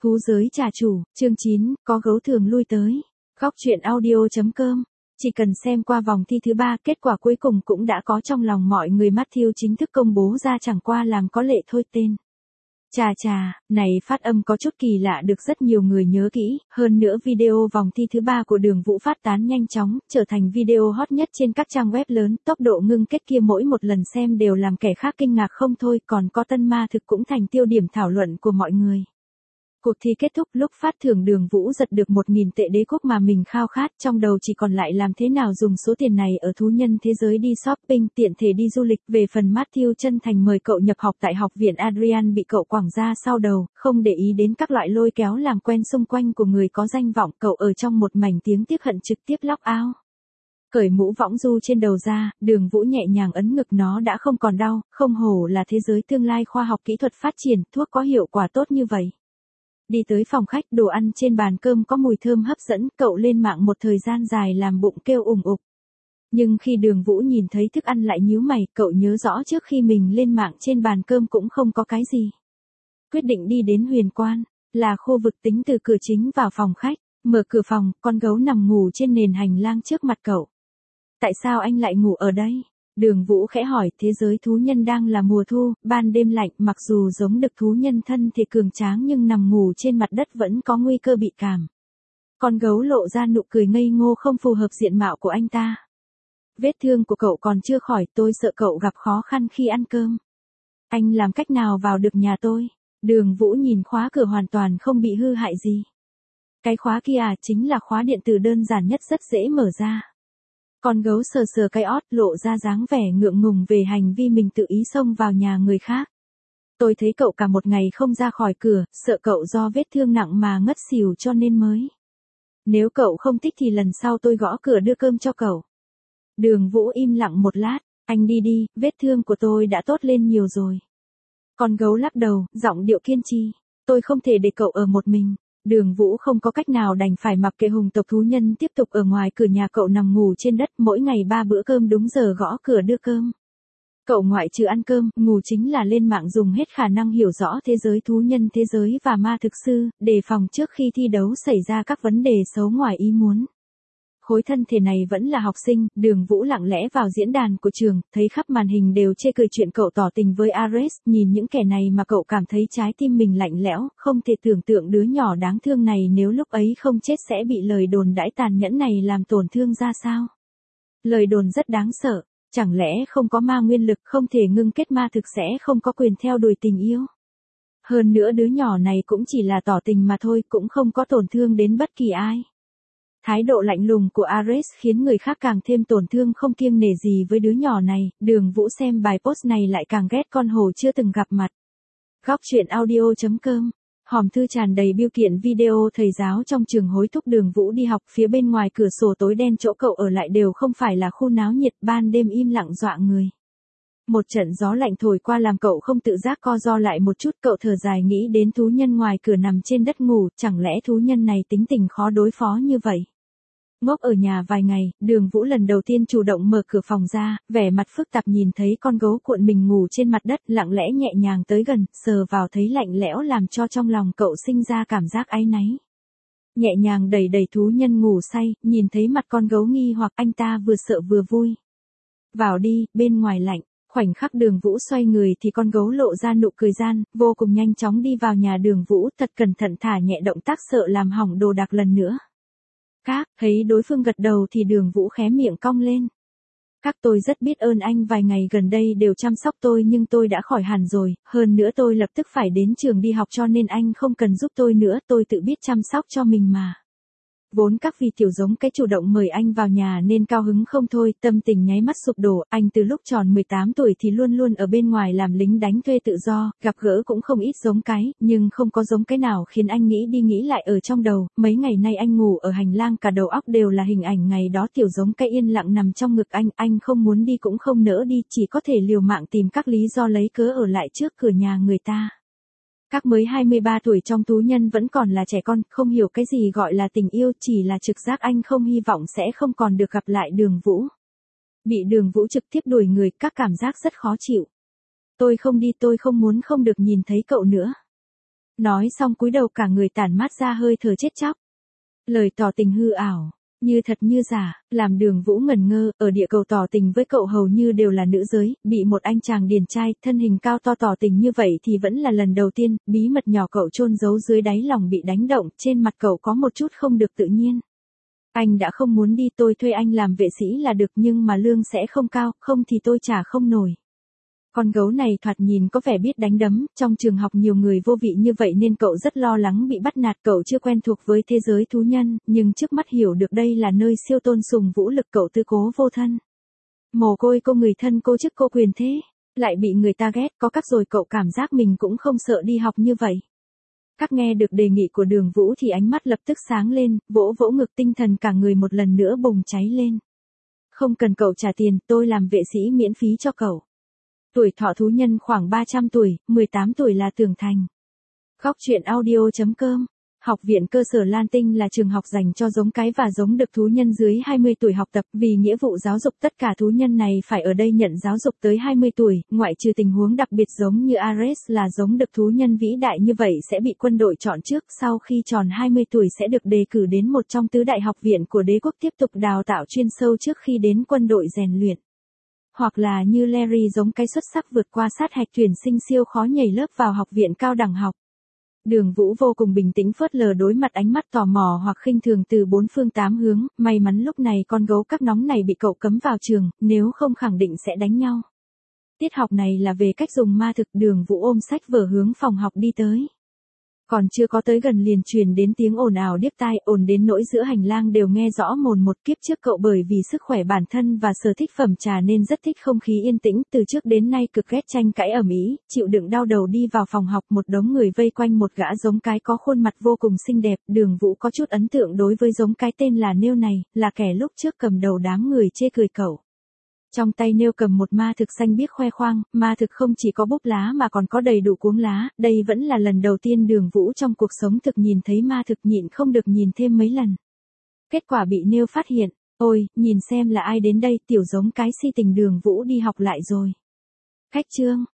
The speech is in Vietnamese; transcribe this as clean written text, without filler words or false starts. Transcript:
Thú giới trà chủ, chương 9, có gấu thường lui tới. Góc truyện audio.com. Chỉ cần xem qua vòng thi thứ 3, kết quả cuối cùng cũng đã có trong lòng mọi người. Matthew chính thức công bố ra, chẳng qua làm có lệ thôi tên. Chà, này phát âm có chút kỳ lạ được rất nhiều người nhớ kỹ, hơn nữa video vòng thi thứ 3 của Đường Vũ phát tán nhanh chóng, trở thành video hot nhất trên các trang web lớn, tốc độ ngưng kết kia mỗi một lần xem đều làm kẻ khác kinh ngạc không thôi, còn có tân ma thực cũng thành tiêu điểm thảo luận của mọi người. Cuộc thi kết thúc lúc phát thưởng Đường Vũ giật được 1.000 tệ đế quốc mà mình khao khát, trong đầu chỉ còn lại làm thế nào dùng số tiền này ở thú nhân thế giới đi shopping, tiện thể đi du lịch. Về phần Matthew chân thành mời cậu nhập học tại học viện Adrian bị cậu quẳng ra sau đầu, không để ý đến các loại lôi kéo làm quen xung quanh của người có danh vọng. Cậu ở trong một mảnh tiếng tiếc hận trực tiếp log out. Cởi mũ võng du trên đầu ra, Đường Vũ nhẹ nhàng ấn ngực, nó đã không còn đau, không hổ là thế giới tương lai khoa học kỹ thuật phát triển, thuốc có hiệu quả tốt như vậy. Đi tới phòng khách, đồ ăn trên bàn cơm có mùi thơm hấp dẫn, cậu lên mạng một thời gian dài làm bụng kêu ủng ục. Nhưng khi Đường Vũ nhìn thấy thức ăn lại nhíu mày, cậu nhớ rõ trước khi mình lên mạng trên bàn cơm cũng không có cái gì. Quyết định đi đến Huyền Quan, là khu vực tính từ cửa chính vào phòng khách, mở cửa phòng, con gấu nằm ngủ trên nền hành lang trước mặt cậu. Tại sao anh lại ngủ ở đây? Đường Vũ khẽ hỏi. Thế giới thú nhân đang là mùa thu, ban đêm lạnh, mặc dù giống đực thú nhân thân thể cường tráng nhưng nằm ngủ trên mặt đất vẫn có nguy cơ bị cảm. Con gấu lộ ra nụ cười ngây ngô không phù hợp diện mạo của anh ta. Vết thương của cậu còn chưa khỏi, tôi sợ cậu gặp khó khăn khi ăn cơm. Anh làm cách nào vào được nhà tôi? Đường Vũ nhìn khóa cửa hoàn toàn không bị hư hại gì. Cái khóa kia chính là khóa điện tử đơn giản nhất, rất dễ mở ra. Con gấu sờ sờ cái ót, lộ ra dáng vẻ ngượng ngùng về hành vi mình tự ý xông vào nhà người khác. Tôi thấy cậu cả một ngày không ra khỏi cửa, sợ cậu do vết thương nặng mà ngất xỉu cho nên mới. Nếu cậu không thích thì lần sau tôi gõ cửa đưa cơm cho cậu. Đường Vũ im lặng một lát, anh đi, vết thương của tôi đã tốt lên nhiều rồi. Con gấu lắc đầu, giọng điệu kiên trì. Tôi không thể để cậu ở một mình. Đường Vũ không có cách nào đành phải mặc kệ hùng tộc thú nhân tiếp tục ở ngoài cửa nhà cậu nằm ngủ trên đất, mỗi ngày 3 bữa cơm đúng giờ gõ cửa đưa cơm. Cậu ngoại trừ ăn cơm, ngủ chính là lên mạng dùng hết khả năng hiểu rõ thế giới thú nhân thế giới và ma thực sư, đề phòng trước khi thi đấu xảy ra các vấn đề xấu ngoài ý muốn. Khối thân thể này vẫn là học sinh, Đường Vũ lặng lẽ vào diễn đàn của trường, thấy khắp màn hình đều chê cười chuyện cậu tỏ tình với Ares, nhìn những kẻ này mà cậu cảm thấy trái tim mình lạnh lẽo, không thể tưởng tượng đứa nhỏ đáng thương này nếu lúc ấy không chết sẽ bị lời đồn đãi tàn nhẫn này làm tổn thương ra sao. Lời đồn rất đáng sợ, chẳng lẽ không có ma nguyên lực, không thể ngưng kết ma thực sẽ không có quyền theo đuổi tình yêu. Hơn nữa đứa nhỏ này cũng chỉ là tỏ tình mà thôi, cũng không có tổn thương đến bất kỳ ai. Thái độ lạnh lùng của Ares khiến người khác càng thêm tổn thương, không kiêng nể gì với đứa nhỏ này. Đường Vũ xem bài post này lại càng ghét con hổ chưa từng gặp mặt. Góc truyện audio.com. Hòm thư tràn đầy bưu kiện video thầy giáo trong trường hối thúc Đường Vũ đi học. Phía bên ngoài cửa sổ tối đen chỗ cậu ở lại đều không phải là khu náo nhiệt, ban đêm im lặng dọa người. Một trận gió lạnh thổi qua làm cậu không tự giác co ro lại một chút, cậu thở dài nghĩ đến thú nhân ngoài cửa nằm trên đất ngủ, chẳng lẽ thú nhân này tính tình khó đối phó như vậy. Ngốc ở nhà vài ngày, Đường Vũ lần đầu tiên chủ động mở cửa phòng ra, vẻ mặt phức tạp nhìn thấy con gấu cuộn mình ngủ trên mặt đất, lặng lẽ nhẹ nhàng tới gần, sờ vào thấy lạnh lẽo làm cho trong lòng cậu sinh ra cảm giác áy náy. Nhẹ nhàng đẩy thú nhân ngủ say, nhìn thấy mặt con gấu nghi hoặc, anh ta vừa sợ vừa vui. Vào đi, bên ngoài lạnh. Khoảnh khắc Đường Vũ xoay người thì con gấu lộ ra nụ cười gian, vô cùng nhanh chóng đi vào nhà Đường Vũ, thật cẩn thận thả nhẹ động tác sợ làm hỏng đồ đạc lần nữa. Các, thấy đối phương gật đầu thì Đường Vũ khé miệng cong lên. Các, tôi rất biết ơn anh, vài ngày gần đây đều chăm sóc tôi nhưng tôi đã khỏi hẳn rồi, hơn nữa tôi lập tức phải đến trường đi học cho nên anh không cần giúp tôi nữa, tôi tự biết chăm sóc cho mình mà. Vốn các vì tiểu giống cái chủ động mời anh vào nhà nên cao hứng không thôi, tâm tình nháy mắt sụp đổ, anh từ lúc tròn 18 tuổi thì luôn luôn ở bên ngoài làm lính đánh thuê tự do, gặp gỡ cũng không ít giống cái, nhưng không có giống cái nào khiến anh nghĩ đi nghĩ lại ở trong đầu, mấy ngày nay anh ngủ ở hành lang cả đầu óc đều là hình ảnh ngày đó tiểu giống cái yên lặng nằm trong ngực anh không muốn đi cũng không nỡ đi, chỉ có thể liều mạng tìm các lý do lấy cớ ở lại trước cửa nhà người ta. Các mới 23 tuổi trong thú nhân vẫn còn là trẻ con, không hiểu cái gì gọi là tình yêu, chỉ là trực giác anh không hy vọng sẽ không còn được gặp lại Đường Vũ. Bị Đường Vũ trực tiếp đuổi người, các cảm giác rất khó chịu. Tôi không đi, tôi không muốn không được nhìn thấy cậu nữa. Nói xong cúi đầu cả người tản mát ra hơi thở chết chóc. Lời tỏ tình hư ảo, như thật như giả, làm Đường Vũ ngẩn ngơ, ở địa cầu tỏ tình với cậu hầu như đều là nữ giới, bị một anh chàng điển trai, thân hình cao to tỏ tình như vậy thì vẫn là lần đầu tiên, bí mật nhỏ cậu chôn giấu dưới đáy lòng bị đánh động, trên mặt cậu có một chút không được tự nhiên. Anh đã không muốn đi, tôi thuê anh làm vệ sĩ là được, nhưng mà lương sẽ không cao, không thì tôi trả không nổi. Con gấu này thoạt nhìn có vẻ biết đánh đấm, trong trường học nhiều người vô vị như vậy nên cậu rất lo lắng bị bắt nạt, cậu chưa quen thuộc với thế giới thú nhân, nhưng trước mắt hiểu được đây là nơi siêu tôn sùng vũ lực, cậu tư cố vô thân. Mồ côi cô, người thân cô chức cô quyền thế, lại bị người ta ghét, có các rồi cậu cảm giác mình cũng không sợ đi học như vậy. Các nghe được đề nghị của Đường Vũ thì ánh mắt lập tức sáng lên, vỗ vỗ ngực, tinh thần cả người một lần nữa bùng cháy lên. Không cần cậu trả tiền, tôi làm vệ sĩ miễn phí cho cậu. Tuổi thọ thú nhân khoảng 300 tuổi, 18 tuổi là trưởng thành. Góc truyện audio.com. Học viện cơ sở Lan Tinh là trường học dành cho giống cái và giống đực thú nhân dưới 20 tuổi học tập, vì nghĩa vụ giáo dục tất cả thú nhân này phải ở đây nhận giáo dục tới 20 tuổi, ngoại trừ tình huống đặc biệt giống như Ares là giống đực thú nhân vĩ đại như vậy sẽ bị quân đội chọn trước, sau khi tròn 20 tuổi sẽ được đề cử đến một trong tứ đại học viện của đế quốc tiếp tục đào tạo chuyên sâu trước khi đến quân đội rèn luyện. Hoặc là như Larry giống cái xuất sắc vượt qua sát hạch tuyển sinh siêu khó nhảy lớp vào học viện cao đẳng học. Đường Vũ vô cùng bình tĩnh phớt lờ đối mặt ánh mắt tò mò hoặc khinh thường từ bốn phương tám hướng, may mắn lúc này con gấu các nóng này bị cậu cấm vào trường, nếu không khẳng định sẽ đánh nhau. Tiết học này là về cách dùng ma thực, Đường Vũ ôm sách vở hướng phòng học đi tới. Còn chưa có tới gần liền truyền đến tiếng ồn ào điếc tai, ồn đến nỗi giữa hành lang đều nghe rõ mồn một. Kiếp trước cậu bởi vì sức khỏe bản thân và sở thích phẩm trà nên rất thích không khí yên tĩnh, từ trước đến nay cực ghét tranh cãi ầm ĩ, chịu đựng đau đầu đi vào phòng học, một đống người vây quanh một gã giống cái có khuôn mặt vô cùng xinh đẹp, Đường Vũ có chút ấn tượng đối với giống cái tên là Nêu này, là kẻ lúc trước cầm đầu đám người chê cười cậu. Trong tay Nêu cầm một ma thực xanh biếc khoe khoang, ma thực không chỉ có búp lá mà còn có đầy đủ cuống lá, đây vẫn là lần đầu tiên Đường Vũ trong cuộc sống thực nhìn thấy ma thực, nhịn không được nhìn thêm mấy lần. Kết quả bị Nêu phát hiện, ôi, nhìn xem là ai đến đây, tiểu giống cái si tình, Đường Vũ đi học lại rồi. Khách chương.